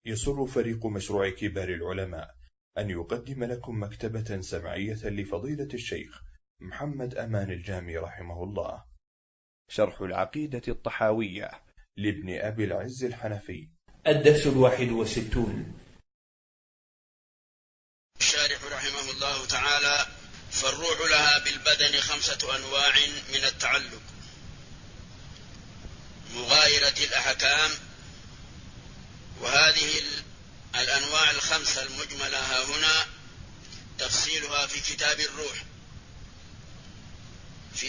يسر فريق مشروع كبار العلماء أن يقدم لكم مكتبة سمعية لفضيلة الشيخ محمد أمان الجامي رحمه الله، شرح العقيدة الطحاوية لابن أبي العز الحنفي، الدرس 61. الشارح رحمه الله تعالى: فالروح لها بالبدن 5 أنواع من التعلق: مغايرة الأحكام. وهذه الأنواع 5 المجملة ها هنا تفصيلها في كتاب الروح في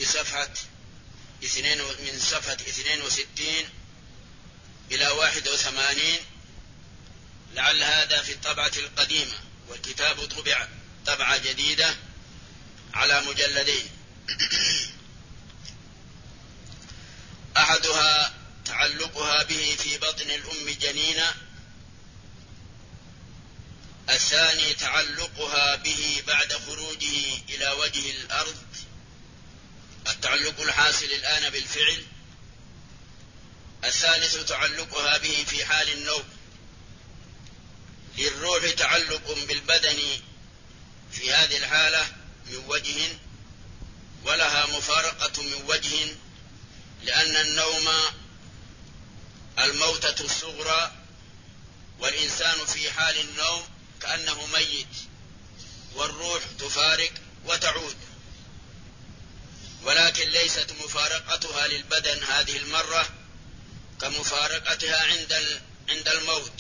من صفحة 62 إلى 81، لعل هذا في الطبعة القديمة، والكتاب طبع طبعة جديدة على مجلدين. أحدها تعلقها به في بطن الأم جنينا، الثاني تعلقها به بعد خروجه إلى وجه الأرض، التعلق الحاصل الآن بالفعل. الثالث تعلقها به في حال النوم. للروح تعلق بالبدن في هذه الحالة من وجه، ولها مفارقة من وجه، لأن النوم الموتة الصغرى، والإنسان في حال النوم كأنه ميت، والروح تفارق وتعود، ولكن ليست مفارقتها للبدن هذه المرة كمفارقتها عند الموت.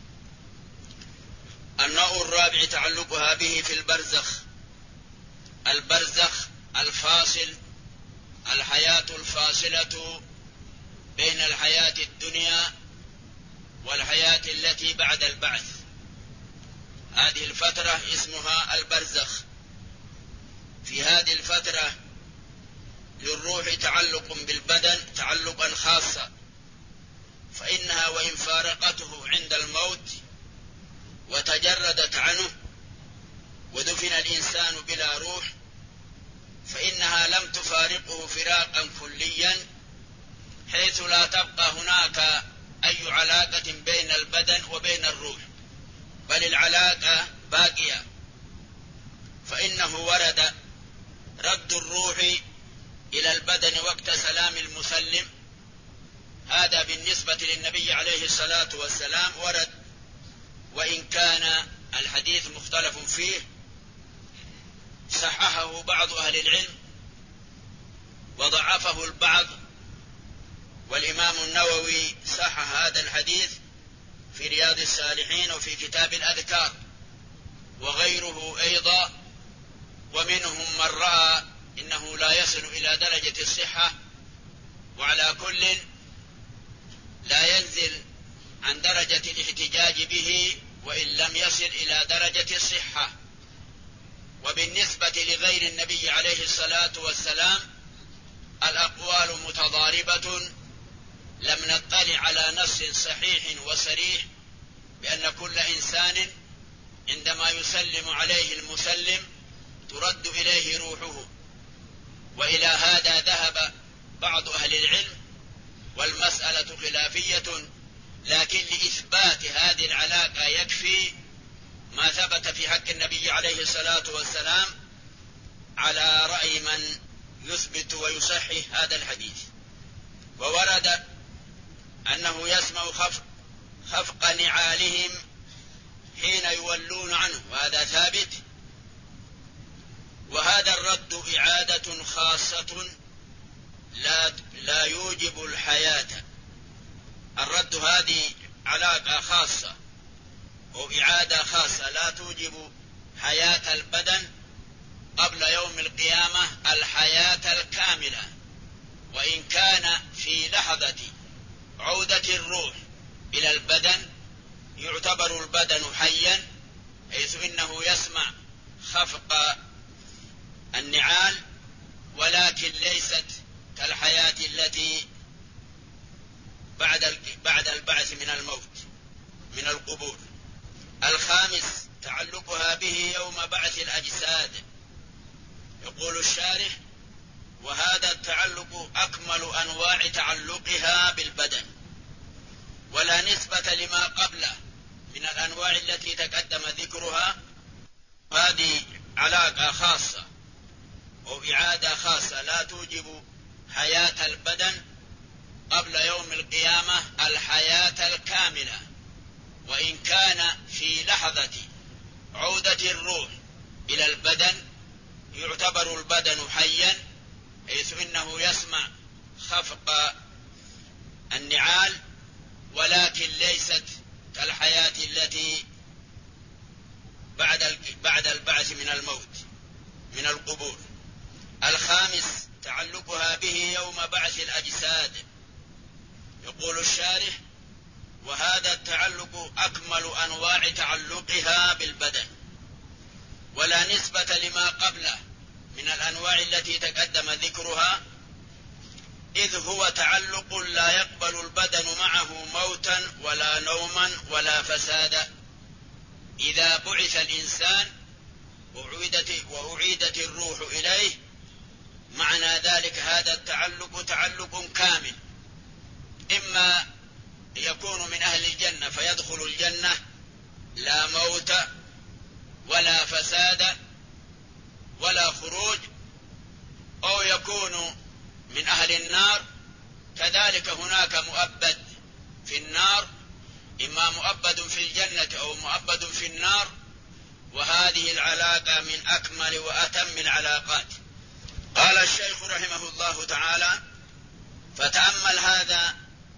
النوع الرابع تعلقها به في البرزخ. البرزخ الفاصل، الحياة الفاصلة بين الحياة الدنيا والحياة التي بعد البعث، هذه الفترة اسمها البرزخ. في هذه الفترة للروح تعلق بالبدن تعلقا خاصا، فإنها وإن فارقته عند الموت وتجردت عنه ودفن الإنسان بلا روح، فإنها لم تفارقه فراقا كليا، حيث لا تبقى هناك أي علاقة بين البدن وبين الروح، بل العلاقة باقية. فإنه ورد رد الروح إلى البدن وقت سلام المسلم، هذا بالنسبة للنبي عليه الصلاة والسلام ورد، وإن كان الحديث مختلف فيه، صححه بعض أهل العلم وضعفه البعض، والإمام النووي صحح هذا الحديث في رياض الصالحين وفي كتاب الأذكار، وغيره أيضا، ومنهم من رأى إنه لا يصل إلى درجة الصحة، وعلى كل لا ينزل عن درجة الاحتجاج به وإن لم يصل إلى درجة الصحة. وبالنسبة لغير النبي عليه الصلاة والسلام الأقوال متضاربة، لم نطلع على نص صحيح وصريح بأن كل إنسان عندما يسلم عليه المسلم ترد إليه روحه، وإلى هذا ذهب بعض أهل العلم، والمسألة خلافية، لكن لإثبات هذه العلاقة يكفي ما ثبت في حق النبي عليه الصلاة والسلام على رأي من يثبت ويصحح هذا الحديث. وورد أنه يسمع خفق نعالهم حين يولون عنه، وهذا ثابت. وهذا الرد إعادة خاصة لا يوجب الحياة. الرد هذه علاقة خاصة وإعادة خاصة لا توجب حياة البدن قبل يوم القيامة الحياة الكاملة، وإن كان في لحظة عودة الروح إلى البدن يعتبر البدن حيا، حيث إنه يسمع خفق النعال، ولكن ليست كالحياة التي بعد البعث من الموت من القبور. الخامس تعلقها به يوم بعث الأجساد. يقول الشارح: وهذا التعلق أكمل أنواع تعلقها بالبدن، ولا نسبة لما قبله الأنواع التي تقدم ذكرها. هذه علاقة خاصة أو إعادة خاصة لا توجب حياة البدن قبل يوم القيامة الحياة الكاملة، وإن كان في لحظة عودة الروح إلى البدن يعتبر البدن حيا، حيث إنه يسمع خفق النعال، ولكن ليست كالحياة التي بعد البعث من الموت من القبور. الخامس تعلقها به يوم بعث الأجساد. يقول الشارح: وهذا التعلق أكمل أنواع تعلقها بالبدن، ولا نسبة لما قبله من الأنواع التي تقدم ذكرها، إذ هو تعلق لا يقبل البدن معه موتا ولا نوما ولا فسادا. إذا بعث الإنسان وأعيدت الروح إليه، معنى ذلك هذا التعلق تعلق كامل، إما يكون من أهل الجنة فيدخل الجنة لا موت ولا فساد ولا خروج، أو يكون من أهل النار، كذلك هناك مؤبد في النار، إما مؤبد في الجنة أو مؤبد في النار. وهذه العلاقة من أكمل وأتم العلاقات. قال الشيخ رحمه الله تعالى: فتأمل هذا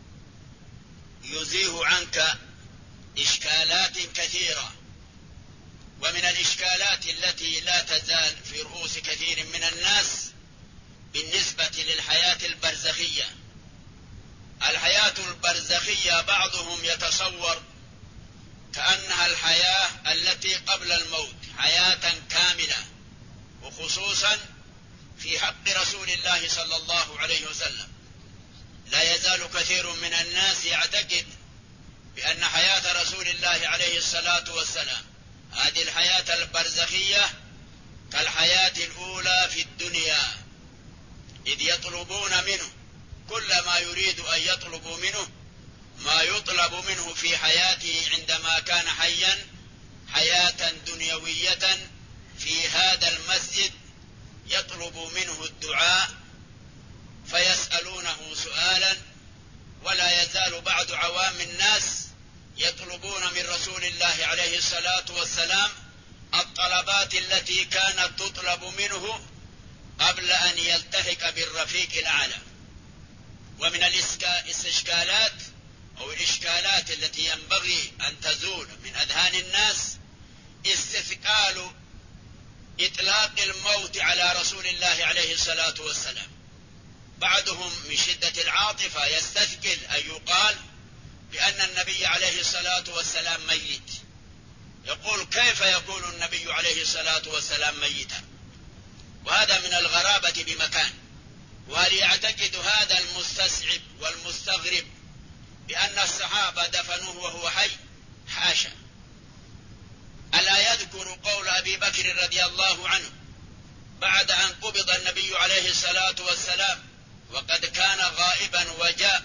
يزيه عنك إشكالات كثيرة، ومن الإشكالات التي لا تزال في رؤوس كثير من الناس بالنسبة للحياة البرزخية. الحياة البرزخية بعضهم يتصور كأنها الحياة التي قبل الموت، حياة كاملة، وخصوصا في حق رسول الله صلى الله عليه وسلم. لا يزال كثير من الناس يعتقد بأن حياة رسول الله عليه الصلاة والسلام هذه الحياة البرزخية كالحياة الأولى في الدنيا، إذ يطلبون منه كل ما يريد أن يطلبوا منه ما يطلب منه في حياته عندما كان حيا، حياة دنيوية في هذا المسجد يطلب منه الدعاء فيسألونه سؤالا. ولا يزال بعض عوام الناس يطلبون من رسول الله عليه الصلاة والسلام الطلبات التي كانت تطلب منه قبل أن يلتحق بالرفيق الأعلى. ومن الاستشكالات أو الإشكالات التي ينبغي أن تزول من أذهان الناس استثقال إطلاق الموت على رسول الله عليه الصلاة والسلام. بعضهم من شدة العاطفة يستثقل أن يقال بأن النبي عليه الصلاة والسلام ميت. يقول: كيف يكون النبي عليه الصلاة والسلام ميتا؟ وهذا من الغرابة بمكان. وهل يعتقد هذا المستصعب والمستغرب بأن الصحابة دفنوه وهو حي؟ حاشا. ألا يذكر قول أبي بكر رضي الله عنه بعد أن قبض النبي عليه الصلاة والسلام وقد كان غائبا وجاء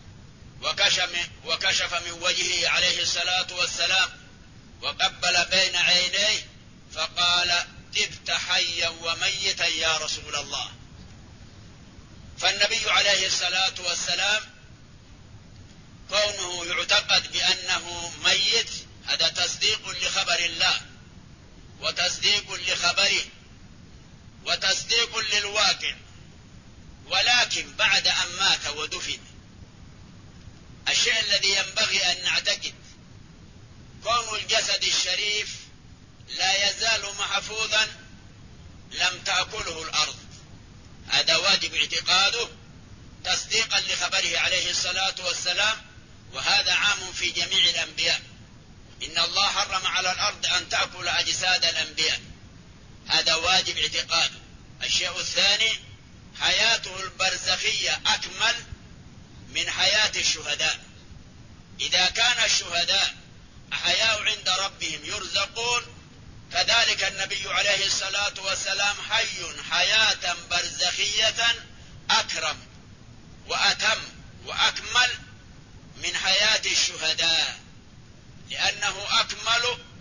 وكشف من وجهه عليه الصلاة والسلام وقبل بين عينيه فقال: طبت حيا وميتا يا رسول الله. فالنبي عليه الصلاة والسلام كونه يعتقد بأنه ميت هذا تصديق لخبر الله وتصديق لخبره وتصديق للواقع. ولكن بعد أن مات ودفن، الشيء الذي ينبغي أن نعتقد كون الجسد الشريف لا يزال محفوظا لم تأكله الأرض. هذا واجب اعتقاده تصديقا لخبره عليه الصلاة والسلام، وهذا عام في جميع الأنبياء. إن الله حرم على الأرض أن تأكل أجساد الأنبياء، هذا واجب اعتقاده. الشيء الثاني حياته البرزخية أكمل من حياة الشهداء. إذا كان الشهداء أحياء عند ربهم يرزقون، كذلك النبي عليه الصلاة والسلام حي حياة برزخية أكرم وأتم وأكمل من حياة الشهداء، لأنه أكمل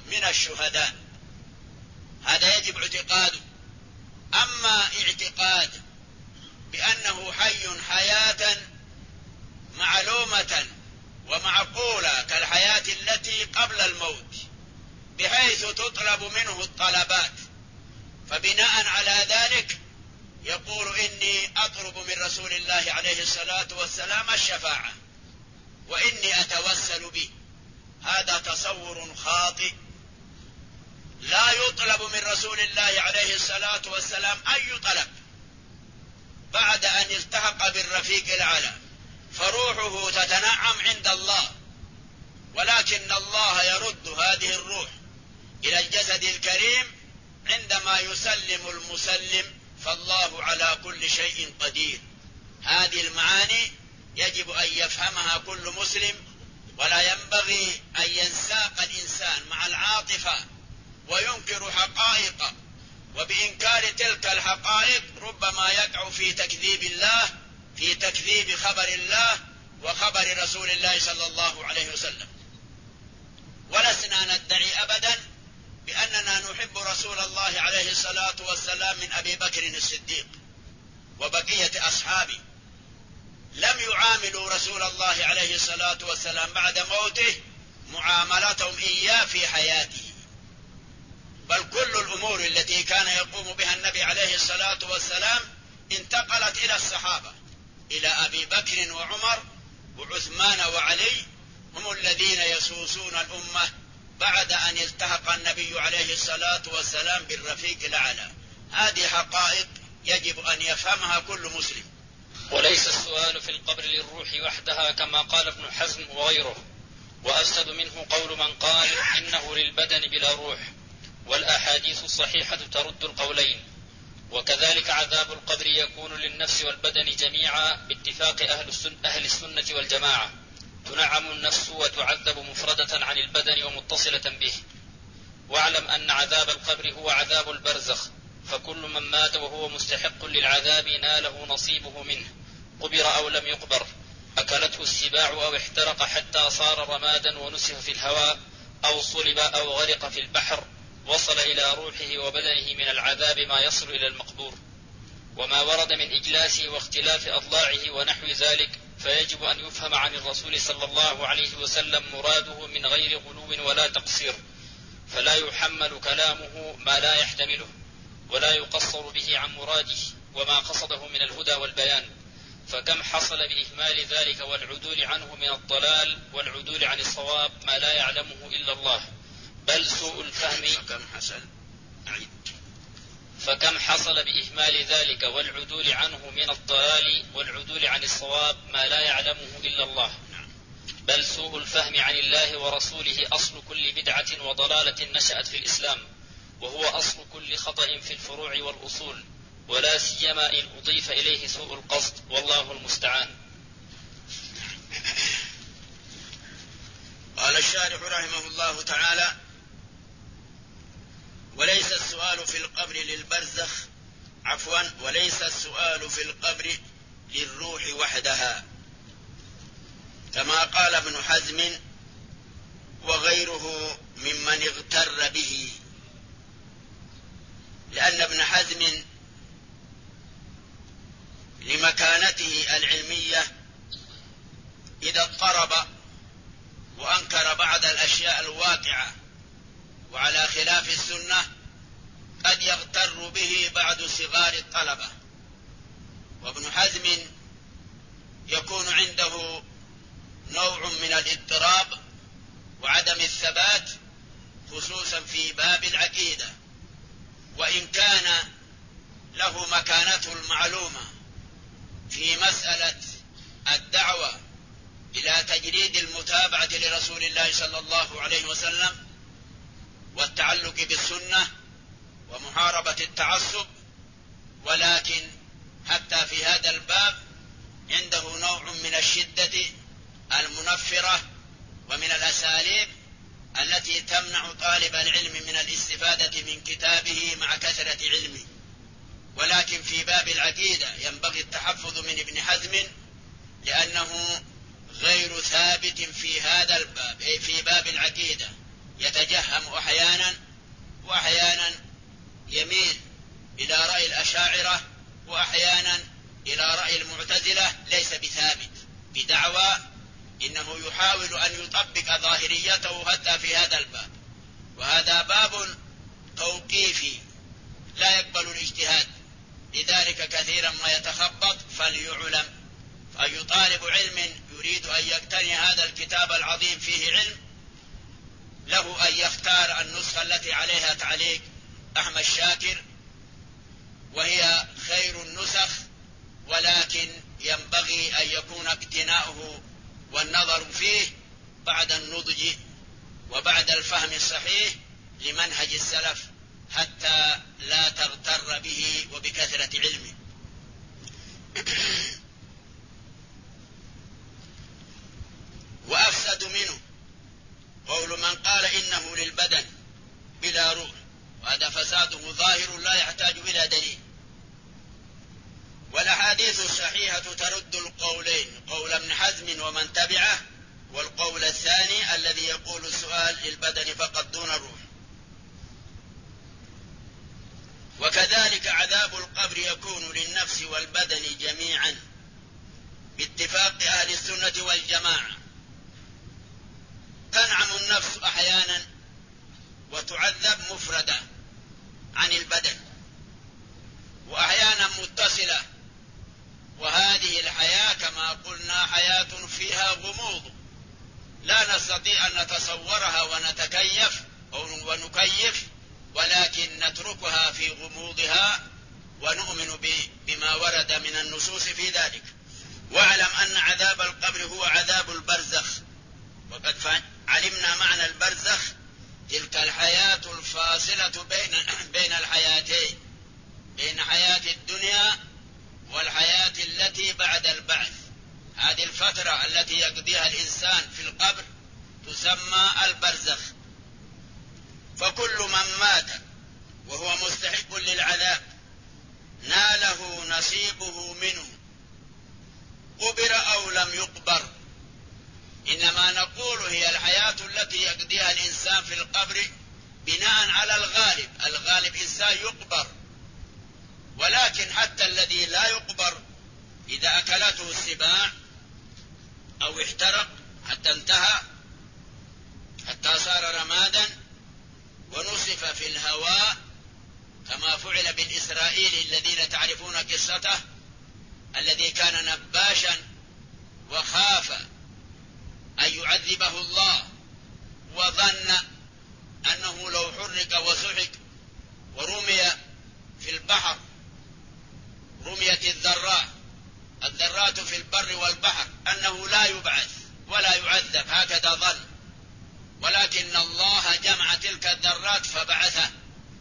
من الشهداء. هذا يجب اعتقاده. أما اعتقاد بأنه حي حياة معلومة ومعقولة كالحياة التي قبل الموت بحيث تطلب منه الطلبات، فبناء على ذلك يقول إني أطلب من رسول الله عليه الصلاة والسلام الشفاعة وإني أتوسل به، هذا تصور خاطئ. لا يطلب من رسول الله عليه الصلاة والسلام أي طلب بعد أن التحق بالرفيق الأعلى، فروحه تتنعم عند الله، ولكن الله يرد هذه الروح إلى الجسد الكريم عندما يسلم المسلم، فالله على كل شيء قدير. هذه المعاني يجب أن يفهمها كل مسلم، ولا ينبغي أن ينساق الإنسان مع العاطفة وينكر حقائق، وبإنكار تلك الحقائق ربما يقع في تكذيب الله، في تكذيب خبر الله وخبر رسول الله صلى الله عليه وسلم. ولسنا ندعي أبدا بأننا نحب رسول الله عليه الصلاة والسلام من أبي بكر الصديق وبقية أصحابه، لم يعاملوا رسول الله عليه الصلاة والسلام بعد موته معاملتهم إياه في حياته، بل كل الأمور التي كان يقوم بها النبي عليه الصلاة والسلام انتقلت إلى الصحابة، إلى أبي بكر وعمر وعثمان وعلي، هم الذين يسوسون الأمة بعد أن التحق النبي عليه الصلاة والسلام بالرفيق الأعلى. هذه حقائق يجب أن يفهمها كل مسلم. وليس السؤال في القبر للروح وحدها كما قال ابن حزم وغيره، وأفسد منه قول من قال إنه للبدن بلا روح، والأحاديث الصحيحة ترد القولين. وكذلك عذاب القبر يكون للنفس والبدن جميعا باتفاق أهل السنة والجماعة، تنعم النفس وتعذب مفردة عن البدن ومتصلة به. واعلم أن عذاب القبر هو عذاب البرزخ، فكل من مات وهو مستحق للعذاب ناله نصيبه منه، قبر أو لم يقبر، أكلته السباع أو احترق حتى صار رمادا ونسف في الهواء، أو صلب أو غرق في البحر، وصل إلى روحه وبدنه من العذاب ما يصل إلى المقبور. وما ورد من إجلاسه واختلاف أضلاعه ونحو ذلك فيجب أن يفهم عن الرسول صلى الله عليه وسلم مراده من غير غلو ولا تقصير، فلا يحمل كلامه ما لا يحتمله، ولا يقصر به عن مراده وما قصده من الهدى والبيان. فكم حصل بإهمال ذلك والعدول عنه من الضلال والعدول عن الصواب ما لا يعلمه إلا الله، بل سوء الفهم. فكم حصل بإهمال ذلك والعدول عنه من الضلال والعدول عن الصواب ما لا يعلمه إلا الله، بل سوء الفهم عن الله ورسوله أصل كل بدعة وضلالة نشأت في الإسلام، وهو أصل كل خطأ في الفروع والأصول، ولا سيما إن أضيف إليه سوء القصد، والله المستعان. قال الشارح رحمه الله تعالى: وليس السؤال في القبر للبرزخ وليس السؤال في القبر للروح وحدها، كما قال ابن حزم وغيره ممن اغتر به، لأن ابن حزم لمكانته العلمية إذا اضطرب وأنكر بعض الأشياء الواقعة وعلى خلاف السنة قد يغتر به بعض صغار الطلبة، وابن حزم يكون عنده نوع من الاضطراب وعدم الثبات خصوصا في باب العقيدة، وإن كان له مكانته المعلومة في مسألة الدعوة إلى تجريد المتابعة لرسول الله صلى الله عليه وسلم والتعلق بالسنة ومحاربة التعصب، ولكن حتى في هذا الباب عنده نوع من الشدة المنفرة ومن الأساليب التي تمنع طالب العلم من الاستفادة من كتابه مع كثرة علمه. ولكن في باب العقيدة ينبغي التحفظ من ابن حزم، لأنه غير ثابت في هذا الباب، أي في باب العقيدة، يتجهم أحيانا، وأحيانا يميل إلى رأي الأشاعرة، وأحيانا إلى رأي المعتزلة، ليس بثابت بدعوى إنه يحاول أن يطبق ظاهريته حتى في هذا الباب، وهذا باب توقيفي لا يقبل الاجتهاد، لذلك كثيرا ما يتخبط. فليعلم، فأي طالب علم يريد أن يقتني هذا الكتاب العظيم فيه علم، له أن يختار النسخة التي عليها تعليق أحمد شاكر، وهي خير النسخ، ولكن ينبغي أن يكون اقتناؤه والنظر فيه بعد النضج وبعد الفهم الصحيح لمنهج السلف، حتى لا تغتر به وبكثرة علمه. وأفسد منه قول من قال إنه للبدن بلا روح، وهذا فساده ظاهر لا يحتاج إلى دليل. والأحاديث الصحيحة ترد القولين، قول ابن حزم ومن تبعه، والقول الثاني الذي يقول السؤال للبدن فقط دون الروح. وكذلك عذاب القبر يكون للنفس والبدن جميعا باتفاق أهل السنة والجماعة. تنعم النفس أحيانا وتعذب مفردة عن البدن، وأحيانا متصلة، وهذه الحياة كما قلنا حياة فيها غموض لا نستطيع أن نتصورها ونتكيف أو ونكيف، ولكن نتركها في غموضها ونؤمن بما ورد من النصوص في ذلك. واعلم أن عذاب القبر هو عذاب البرزخ، وقد علمنا معنى البرزخ، تلك الحياة الفاصلة بين الحياتين، بين حياة الدنيا والحياة التي بعد البعث. هذه الفترة التي يقضيها الإنسان في القبر تسمى البرزخ. فكل من مات وهو مستحق للعذاب ناله نصيبه منه، قبر أو لم يقبر. إنما نقول هي الحياة التي يقضيها الإنسان في القبر بناء على الغالب. الغالب إنسان يقبر، ولكن حتى الذي لا يقبر إذا أكلته السباع أو احترق حتى انتهى، حتى صار رمادا ونصف في الهواء، كما فعل بالإسرائيلي الذين تعرفون قصته، الذي كان نباشا وخاف أن يعذبه الله، وظن أنه لو حرق وسحق ورمي في البحر، رميت الذرات في البر والبحر، أنه لا يبعث ولا يعذب، هكذا ظن. ولكن الله جمع تلك الذرات فبعثه،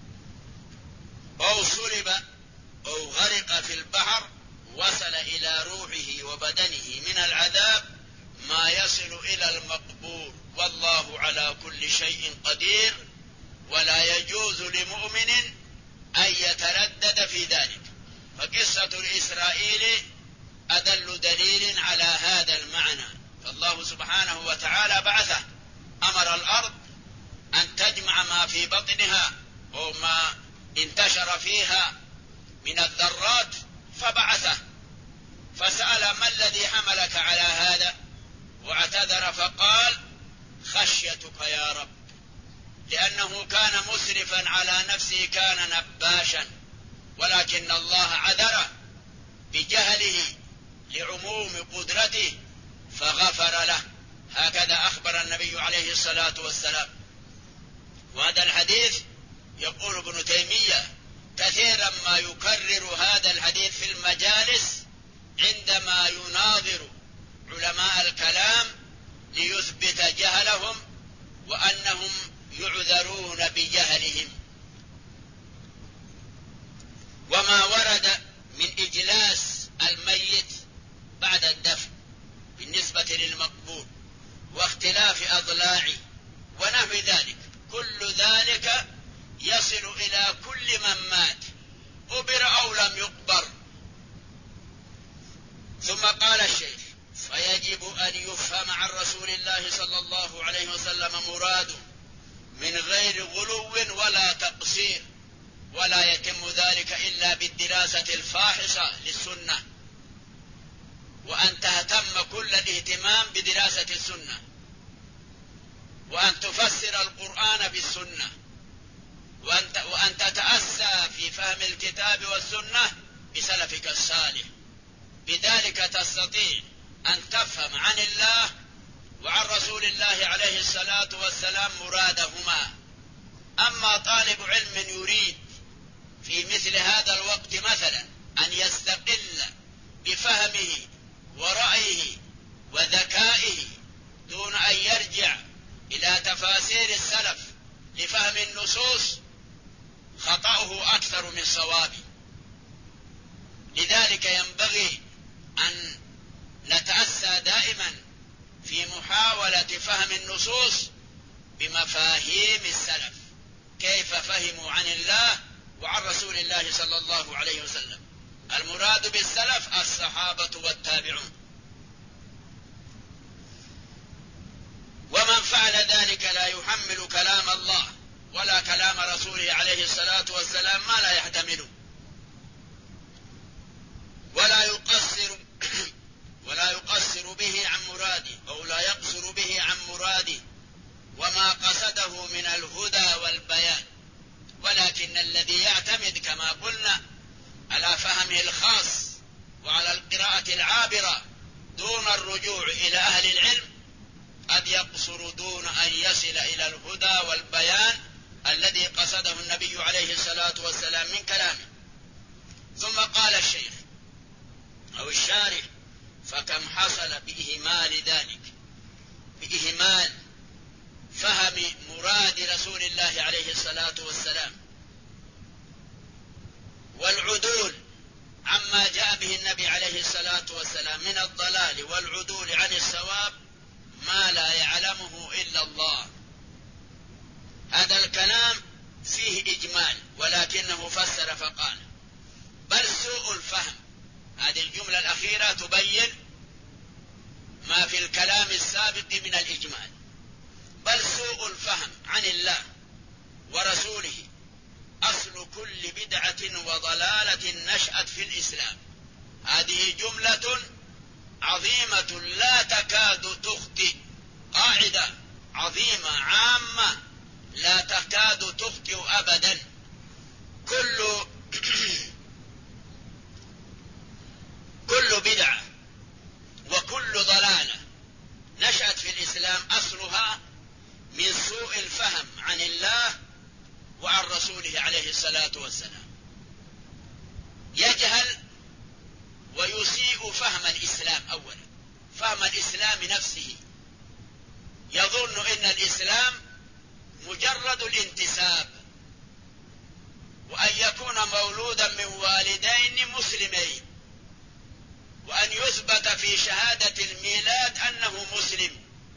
أو صلب أو غرق في البحر، وصل إلى روحه وبدنه من العذاب ما يصل إلى المقبور. والله على كل شيء قدير، ولا يجوز لمؤمن أن يتردد في ذلك. فقصة الإسرائيلي أدل دليل على هذا المعنى. فالله سبحانه وتعالى بعثه، أمر الأرض أن تجمع ما في بطنها أو ما انتشر فيها من الذرات، فبعثه، فسأل ما الذي حملك على هذا، واعتذر فقال خشيتك يا رب، لأنه كان مسرفا على نفسه، كان نباشا، ولكن الله عذره بجهله لعموم قدرته فغفر له. هكذا أخبر النبي عليه الصلاة والسلام. وهذا الحديث يقول ابن تيمية كثيرا ما يكرر هذا الحديث في المجالس عندما يناظر علماء الكلام ليثبت جهلهم وأنهم يعذرون بجهلهم. وما ورد من إجلاس الميت بعد الدفن بالنسبة للمقبول واختلاف أضلاعه ونحو ذلك، كل ذلك يصل إلى كل من مات، قبر أو لم يقبر. ثم قال الشيخ: فيجب أن يفهم عن رسول الله صلى الله عليه وسلم مراده من بالدراسة الفاحصة للسنة، وأن تهتم كل الاهتمام بدراسة السنة، وأن تفسر القرآن بالسنة، وأن تتأسى في فهم الكتاب والسنة بسلفك الصالح. بذلك تستطيع أن تفهم عن الله وعن رسول الله عليه الصلاة والسلام مرادهما. أما طالب علم يريد في مثل هذا الوقت مثلا أن يستقل بفهمه ورأيه وذكائه دون أن يرجع إلى تفاسير السلف لفهم النصوص، خطأه أكثر من صوابه. لذلك ينبغي أن نتأسى دائما في محاولة فهم النصوص بمفاهيم السلف، كيف فهموا عن الله وعن رسول الله صلى الله عليه وسلم. المراد بالسلف الصحابة والتابعون. ومن فعل ذلك لا يحمل كلام الله ولا كلام رسوله عليه الصلاة والسلام ما لا يحتمله، ولا يقصر به عن مراده، أو لا يقصر به عن مراده وما قصده من الهدى والبيان، ولكن الذي يعتمد كما قلنا على فهمه الخاص وعلى القراءة العابرة دون الرجوع إلى أهل العلم قد يقصر دون أن يصل إلى الهدى والبيان الذي قصده النبي عليه الصلاة والسلام من كلامه. ثم قال الشيخ أو الشارح: فكم حصل بإهمال ذلك، بإهمال فهم مراد رسول الله عليه الصلاة والسلام والعدول عما جاء به النبي عليه الصلاة والسلام من الضلال والعدول عن الصواب ما لا يعلمه إلا الله. هذا الكلام فيه إجمال، ولكنه فسر فقال: بل سوء الفهم. هذه الجملة الأخيرة تبين ما في الكلام السابق من الإجمال. بل سوء الفهم عن الله ورسوله أصل كل بدعة وضلالة نشأت في الإسلام. هذه جملة عظيمة لا تكاد تخطئ، قاعدة عظيمة عامة لا تكاد تخطئ أبدا. كل بدعة وكل ضلالة نشأت في الإسلام أصلها من سوء الفهم عن الله وعن رسوله عليه الصلاة والسلام. يجهل ويسيء فهم الإسلام أولا، فهم الإسلام نفسه، يظن إن الإسلام مجرد الانتساب، وأن يكون مولودا من والدين مسلمين، وأن يثبت في شهادة الميلاد أنه مسلم،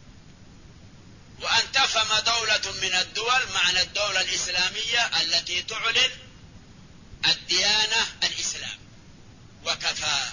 وأن تفهم دولة من الدول معنى الدولة الإسلامية التي تعلن الديانة الإسلام وكفى.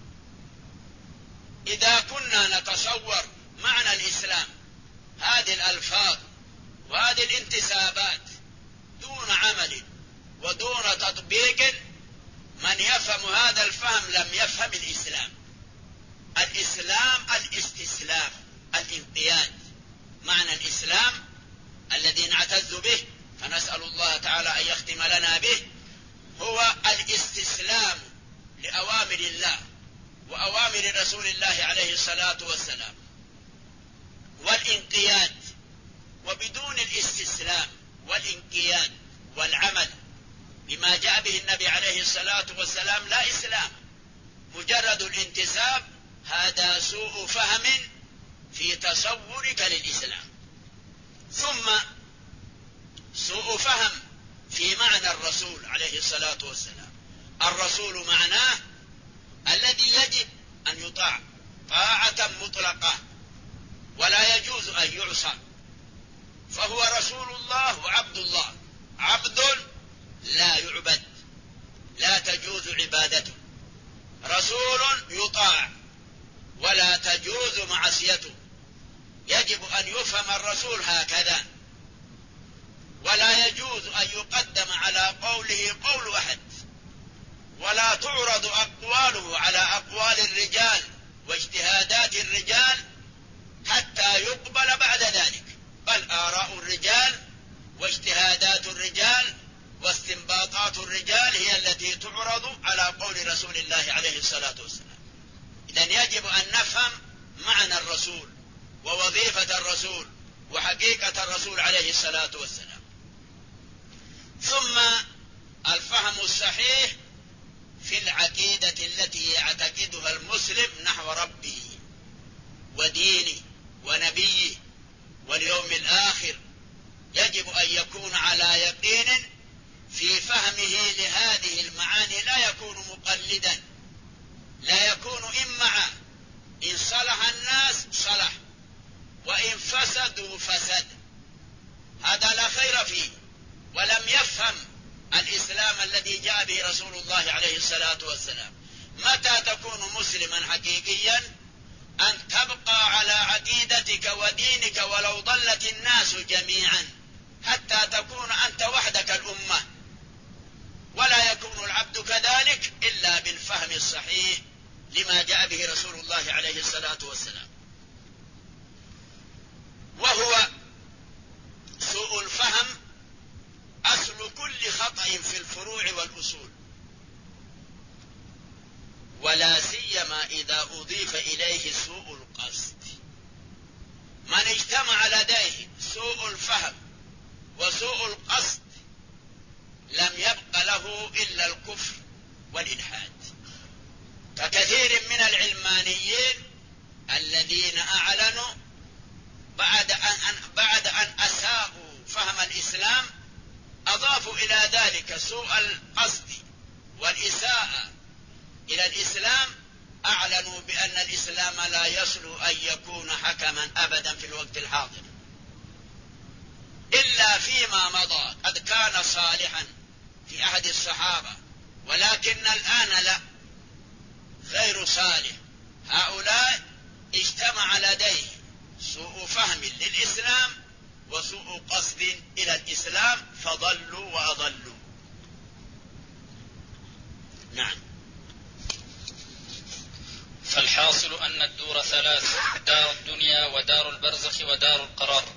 إذا كنا نتصور معنى الإسلام هذه الألفاظ وهذه الانتسابات دون عمل ودون تطبيق، من يفهم هذا الفهم لم يفهم الإسلام. الإسلام الاستسلام، الانقياد. معنى الإسلام الذي نعتز به فنسأل الله تعالى أن يختم لنا به هو الاستسلام لأوامر الله وأوامر رسول الله عليه الصلاة والسلام، والانقياد. وبدون الاستسلام والانقياد والعمل بما جاء به النبي عليه الصلاة والسلام لا إسلام. مجرد الانتساب هذا سوء فهم في تصورك للإسلام. ثم سوء فهم في معنى الرسول عليه الصلاة والسلام. الرسول معناه الذي يجب أن يطاع طاعة مطلقة ولا يجوز أن يعصى، فهو رسول الله وعبد الله. عبد لا يعبد، لا تجوز عبادته. رسول يطاع ولا تجوز معصيته. يجب أن يفهم الرسول هكذا، ولا يجوز أن يقدم على قوله قول أحد، ولا تعرض أقواله على أقوال الرجال واجتهادات الرجال حتى يقبل بعد ذلك، بل آراء الرجال واجتهادات الرجال واستنباطات الرجال هي التي تعرض على قول رسول الله عليه الصلاة والسلام. إذن يجب أن نفهم معنى الرسول ووظيفة الرسول وحقيقة الرسول عليه الصلاة والسلام. ثم الفهم الصحيح في العقيدة التي يعتقدها المسلم نحو ربه ودينه ونبيه واليوم الآخر، يجب أن يكون على يقين في فهمه لهذه المعاني، لا يكون مقلدا، لا يكون إمعا. إن صلح الناس صلح، وإن فسدوا فسد، هذا لا خير فيه. ولم يفهم الإسلام الذي جاء به رسول الله عليه الصلاة والسلام. متى تكون مسلما حقيقيا؟ أن تبقى على عقيدتك ودينك ولو ضلت الناس جميعا، حتى تكون أنت وحدك الأمة. ولا يكون العبد كذلك إلا بالفهم الصحيح لما جاء به رسول الله عليه الصلاة والسلام. وهو سوء الفهم أصل كل خطأ في الفروع والأصول، ولا سيما إذا أضيف إليه سوء القصد. من اجتمع لديه سوء الفهم وسوء القصد لم يبق له إلا الكفر والإلحاد. فكثير من العلمانيين الذين أعلنوا بعد أن أساءوا فهم الإسلام أضافوا إلى ذلك سوء القصد والإساءة إلى الإسلام، أعلنوا بأن الإسلام لا يصلح أن يكون حكما أبدا في الوقت الحاضر إلا فيما مضى. قد كان صالحا في عهد الصحابة، ولكن الآن لا، غير صالح. هؤلاء اجتمع لديه سوء فهم للإسلام وسوء قصد إلى الإسلام فضلوا وأضلوا. نعم. فالحاصل أن الدور ثلاث: دار الدنيا ودار البرزخ ودار القرار.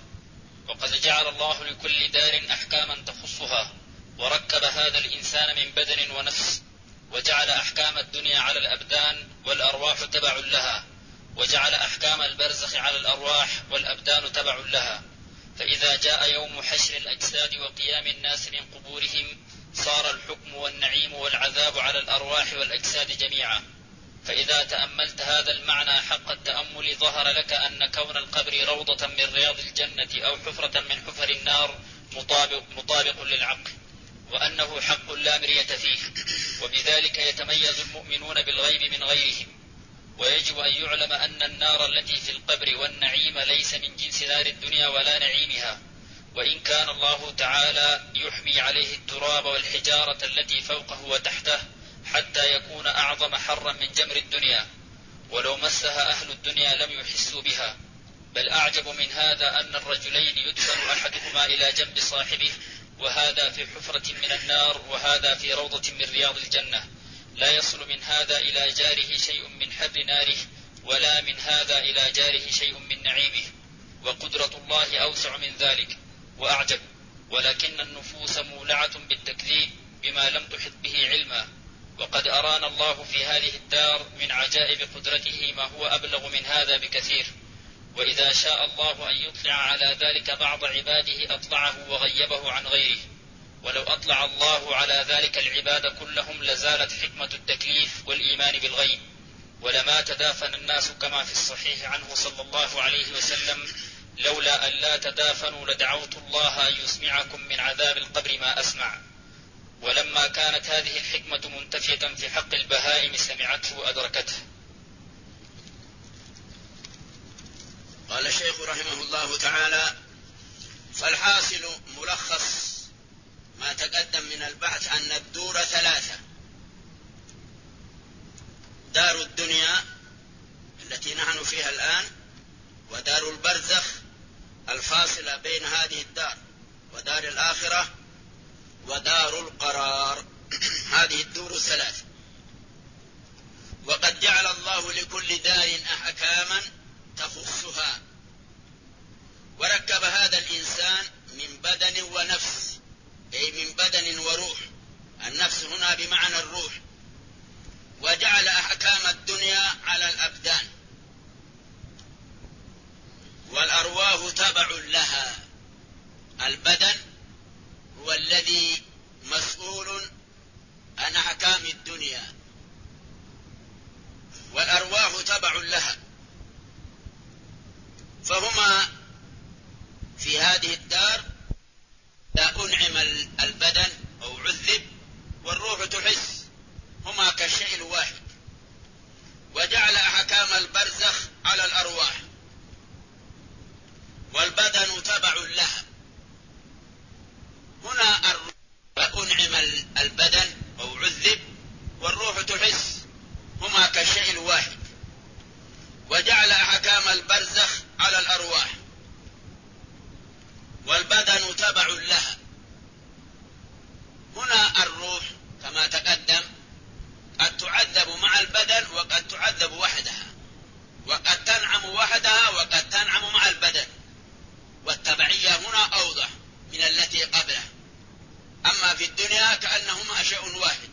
وقد جعل الله لكل دار أحكاما تخصها، وركب هذا الإنسان من بدن ونفس، وجعل أحكام الدنيا على الأبدان والأرواح تبع لها، وجعل أحكام البرزخ على الأرواح والأبدان تبع لها. فإذا جاء يوم حشر الأجساد وقيام الناس من قبورهم صار الحكم والنعيم والعذاب على الأرواح والأجساد جميعا. فإذا تأملت هذا المعنى حق التأمل ظهر لك أن كون القبر روضة من رياض الجنة أو حفرة من حفر النار مطابق للعقل، وأنه حق لا مرية فيه، وبذلك يتميز المؤمنون بالغيب من غيرهم. ويجب أن يعلم أن النار التي في القبر والنعيم ليس من جنس نار الدنيا ولا نعيمها، وإن كان الله تعالى يحمي عليه التراب والحجارة التي فوقه وتحته حتى يكون أعظم حرا من جمر الدنيا، ولو مسها أهل الدنيا لم يحسوا بها. بل أعجب من هذا أن الرجلين يدفن أحدهما إلى جنب صاحبه، وهذا في حفرة من النار وهذا في روضة من رياض الجنة، لا يصل من هذا إلى جاره شيء من حر ناره، ولا من هذا إلى جاره شيء من نعيمه. وقدرة الله أوسع من ذلك وأعجب، ولكن النفوس مولعة بالتكذيب بما لم تحط به علما. وقد أرانا الله في هذه الدار من عجائب قدرته ما هو أبلغ من هذا بكثير، وإذا شاء الله أن يطلع على ذلك بعض عباده أطلعه وغيبه عن غيره. ولو أطلع الله على ذلك العباد كلهم لزالت حكمة التكليف والإيمان بالغيب، ولما تدافن الناس كما في الصحيح عنه صلى الله عليه وسلم: لولا أن لا تدافنوا لدعوت الله أن يسمعكم من عذاب القبر ما أسمع. ولما كانت هذه الحكمة منتفية في حق البهائم سمعته وأدركته. قال الشيخ رحمه الله تعالى: فالحاصل ملخص ما تقدم من البحث أن الدور ثلاثة: دار الدنيا التي نحن فيها الآن، ودار البرزخ الفاصلة بين هذه الدار ودار الآخرة، ودار القرار. هذه الدور الثلاث. وقد جعل الله لكل دار أحكاما تخصها، وركب هذا الإنسان من بدن ونفس، أي من بدن وروح، النفس هنا بمعنى الروح، وجعل أحكام الدنيا على الأبدان، والأرواح تبع لها. البدن هو الذي مسؤول عن أحكام الدنيا، والأرواح تبع لها، فهما في هذه الدار لا أنعم البدن أو عذب والروح تحس، هما كالشيء الواحد، وجعل أحكام البرزخ على الأرواح، والبدن تبع لها. هنا أنعم البدن أو عذب والروح تحس، هما كالشيء الواحد، وجعل أحكام البرزخ على الأرواح، والبدن تبع لها. هنا الروح كما تقدم قد تعذب مع البدن وقد تعذب وحدها، وقد تنعم وحدها وقد تنعم مع البدن، والتبعية هنا أوضح من التي قبله. أما في الدنيا كأنهما شيء واحد.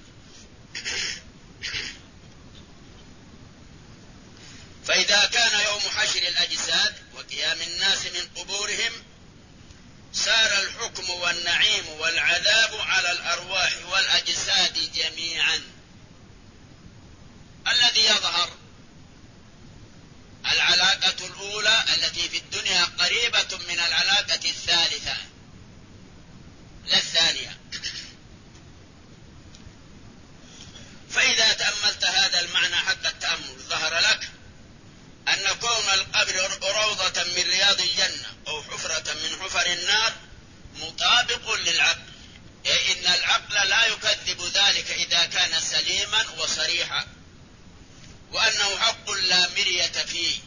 فإذا كان يوم حشر الأجساد وقيام الناس من قبورهم سار الحكم والنعيم والعذاب على الأرواح والأجساد جميعا. الذي يظهر العلاقة الأولى التي في الدنيا قريبة من العلاقة الثالثة لا الثانية. فإذا تأملت هذا المعنى حق التأمل ظهر لك أن كون القبر روضة من رياض الجنة أو حفرة من حفر النار مطابق للعقل، أي إن العقل لا يكذب ذلك إذا كان سليما وصريحا، وأنه حق لا مرية فيه.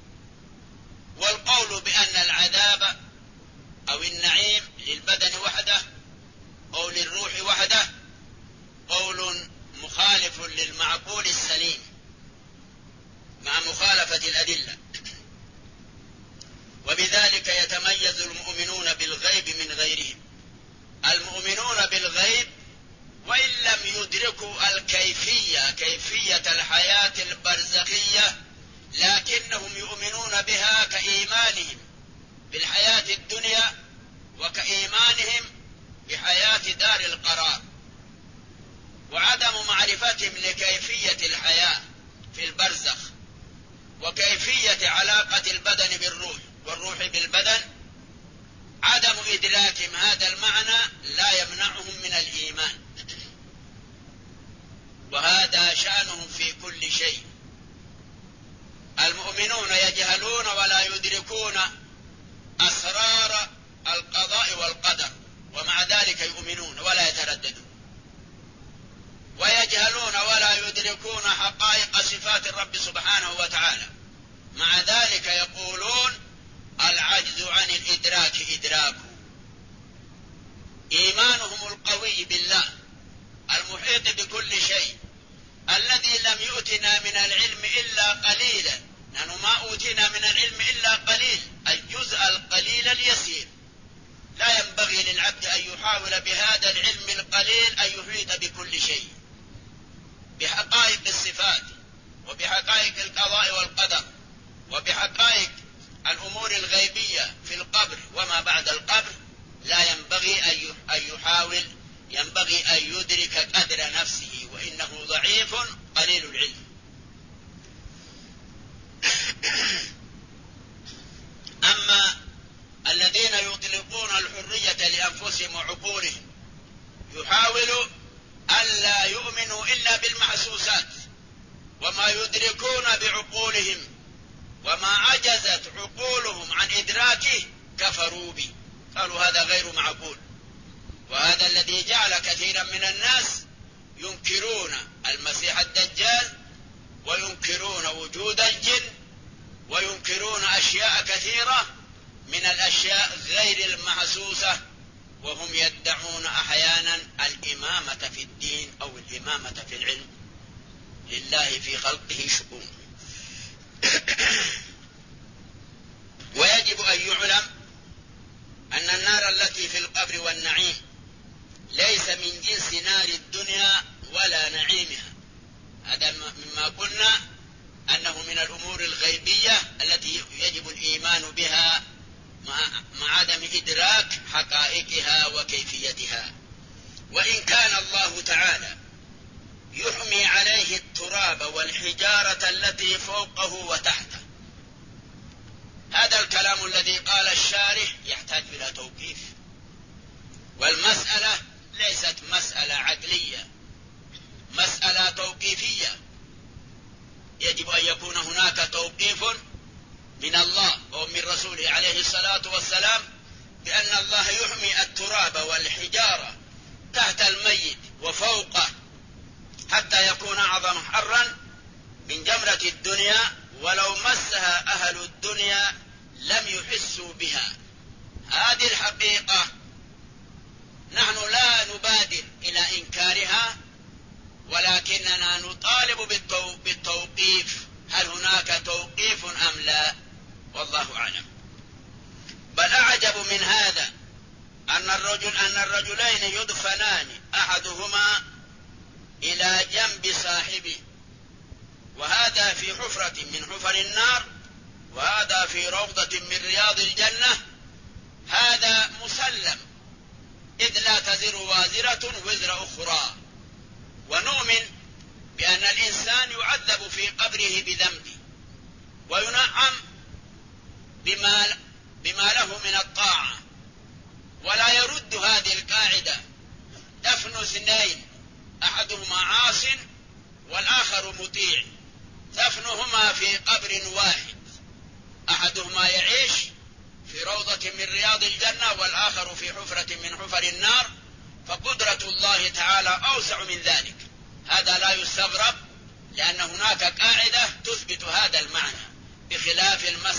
والقول بأن العذاب أو النعيم للبدن وحده أو للروح وحده قول مخالف للمعقول السليم مع مخالفة الأدلة. وبذلك يتميز المؤمنون بالغيب من غيرهم. المؤمنون بالغيب وإن لم يدركوا كيفية الحياة البرزخية، لكنهم يؤمنون بها كإيمانهم بالحياة الدنيا وكإيمانهم بحياة دار القرار. وعدم معرفتهم لكيفية الحياة في البرزخ وكيفية علاقة البدن بالروح والروح بالبدن، عدم إدراكهم هذا المعنى لا يمنعهم من الإيمان. وهذا شأنهم في كل شيء. المؤمنون يجهلون ولا يدركون أسرار القضاء والقدر، ومع ذلك يؤمنون ولا يترددون. ويجهلون ولا يدركون حقائق صفات الرب سبحانه وتعالى، مع ذلك يقولون العجز عن الإدراك إدراكه. إيمانهم القوي بالله المحيط بكل شيء الذي لم يؤتنا من العلم إلا قليلا، نحن ما أوتينا من العلم إلا قليل، الجزء القليل اليسير. لا ينبغي للعبد أن يحاول بهذا العلم القليل أن يحيط بكل شيء، بحقائق الصفات وبحقائق القضاء والقدر وبحقائق الأمور الغيبية في القبر وما بعد القبر. لا ينبغي أن يحاول، ينبغي أن يدرك قدر نفسه، وإنه ضعيف قليل العلم. أما الذين يطلقون الحرية لأنفسهم وعقولهم يحاولوا ألا يؤمنوا إلا بالمحسوسات، وما يدركون بعقولهم وما عجزت عقولهم عن إدراكه كفروا به، قالوا هذا غير معقول. وهذا الذي جعل كثيرا من الناس ينكرون المسيح الدجال وينكرون وجود الجن وينكرون أشياء كثيرة من الأشياء غير المحسوسة، وهم يدعون أحيانا الإمامة في الدين أو الإمامة في العلم. لله في خلقه شؤون. ويجب أن يعلم أن النار التي في القبر والنعيم ليس من جنس نار الدنيا ولا نعيمها. هذا مما قلنا أنه من الأمور الغيبية التي يجب الإيمان بها مع عدم إدراك حقائقها وكيفيتها. وإن كان الله تعالى يحمي عليه التراب والحجارة التي فوقه وتحته، هذا الكلام الذي قال الشارح يحتاج إلى توقيف، والمسألة ليست مسألة عقلية، مسألة توقيفية. يجب أن يكون هناك توقيف من الله ومن رسوله عليه الصلاة والسلام بأن الله يحمي التراب والحجارة تحت الميت وفوقه حتى يكون أعظم حرا من جمرة الدنيا، ولو مسها أهل الدنيا لم يحسوا بها. هذه الحقيقة نحن لا نبادر إلى إنكارها، ولكننا نطالب بالتوقيف. هل هناك توقيف أم لا؟ والله أعلم. بل أعجب من هذا أن الرجلين يدفنان أحدهما إلى جنب صاحبه، وهذا في حفرة من حفر النار وهذا في روضة من رياض الجنة. هذا مسلم، إذ لا تزر وازرة وزر أخرى. ونؤمن بأن الإنسان يعذب في قبره بذنبه وينعم بما له من الطاعة، ولا يرد هذه القاعدة. دفن اثنين أحدهما عاص والآخر مطيع، دفنهما في قبر واحد، أحدهما يعيش في روضة من رياض الجنة والآخر في حفرة من حفر النار، فقدرة الله تعالى أوسع من ذلك. هذا لا يستغرب، لأن هناك قاعدة تثبت هذا المعنى بخلاف المسألة